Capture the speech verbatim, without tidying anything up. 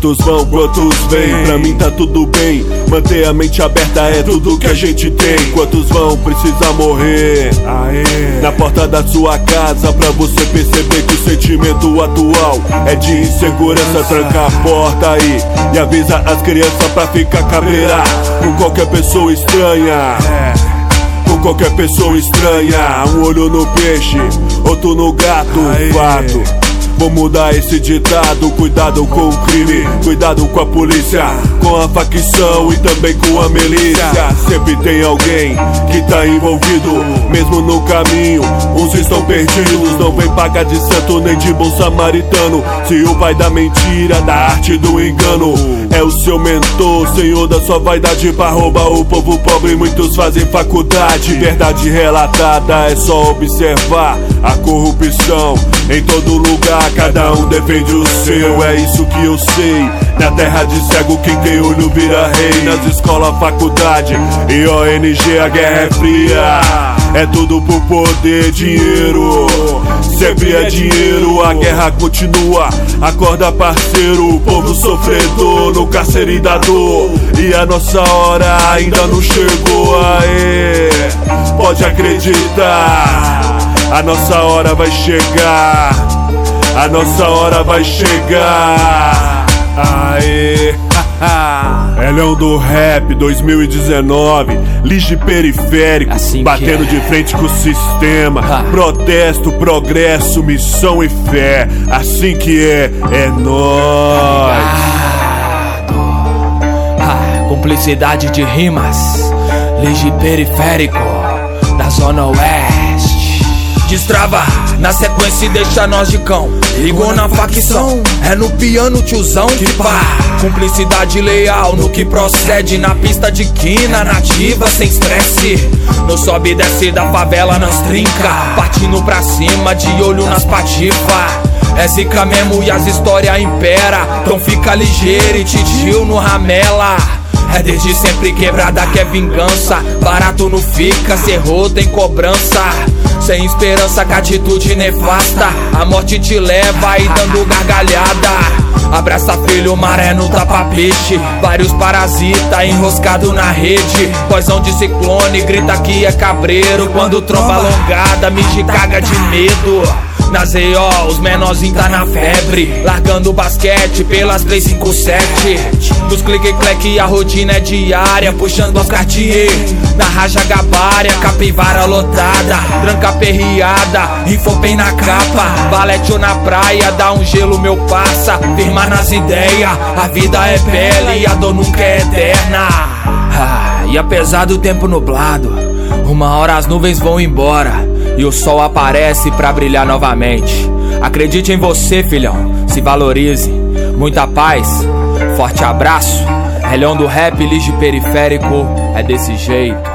Quantos vão, quantos vêm? Pra mim tá tudo bem. Manter a mente aberta é tudo que a gente tem. Quantos vão precisar morrer? Aê. Na porta da sua casa, pra você perceber que o sentimento atual é de insegurança. Tranca a porta aí e avisa as crianças pra ficar cabreira com qualquer pessoa estranha. Com qualquer pessoa estranha. Um olho no peixe, outro no gato. Fato. Vou mudar esse ditado. Cuidado com o crime, cuidado com a polícia, com a facção e também com a milícia. Sempre tem alguém que tá envolvido, mesmo no caminho uns estão perdidos. Não vem pagar de santo nem de bom samaritano, se o pai da mentira, da arte do engano é o seu mentor, senhor da sua vaidade, pra roubar o povo pobre. Muitos fazem faculdade, verdade relatada, é só observar a corrupção em todo lugar. Cada um defende o seu, é isso que eu sei. Na terra de cego quem tem olho vira rei. Nas escolas, faculdade e O N G a guerra é fria. É tudo por poder, dinheiro. Sempre é dinheiro, a guerra continua. Acorda parceiro, o povo sofredor no cárcere da dor. E a nossa hora ainda não chegou, aê. Pode acreditar, a nossa hora vai chegar. A nossa hora vai chegar. Aê. É Leão do Rap dois mil e dezenove, Lige Periférico, assim batendo é. de frente com o sistema. ah. Protesto, progresso, missão e fé. Assim que é, é nóis. ah, Cumplicidade de rimas, Lige Periférico da Zona Oeste. Destrava na sequência e deixa nós de cão. Ligou na facção, é no piano tiozão que pá. Cumplicidade leal no que procede. Na pista de quina, nativa sem estresse. No sobe e desce da favela nas trinca, partindo pra cima de olho nas patifa. É zica mesmo e as histórias impera. Então fica ligeiro e titio no ramela. É desde sempre quebrada que é vingança. Barato não fica, se errou tem cobrança. Sem esperança com atitude nefasta, a morte te leva aí dando gargalhada. Abraça filho, maré no tapa-peixe. Vários parasitas enroscado na rede. Poisão de ciclone, grita que é cabreiro. Quando tromba alongada, me caga de medo. Na Z O, os menorzinhos tá na febre, largando o basquete pelas três cinco sete. Dos clique-cleque a rotina é diária, puxando as Cartier na raja gabária, capivara lotada, tranca perreada, infopem na capa. Valete na praia, dá um gelo meu passa, firma nas ideias, a vida é bela e a dor nunca é eterna. ah, E apesar do tempo nublado, uma hora as nuvens vão embora e o sol aparece pra brilhar novamente. Acredite em você, filhão, se valorize. Muita paz, forte abraço. É Leão do Rap, Lige Periférico, é desse jeito.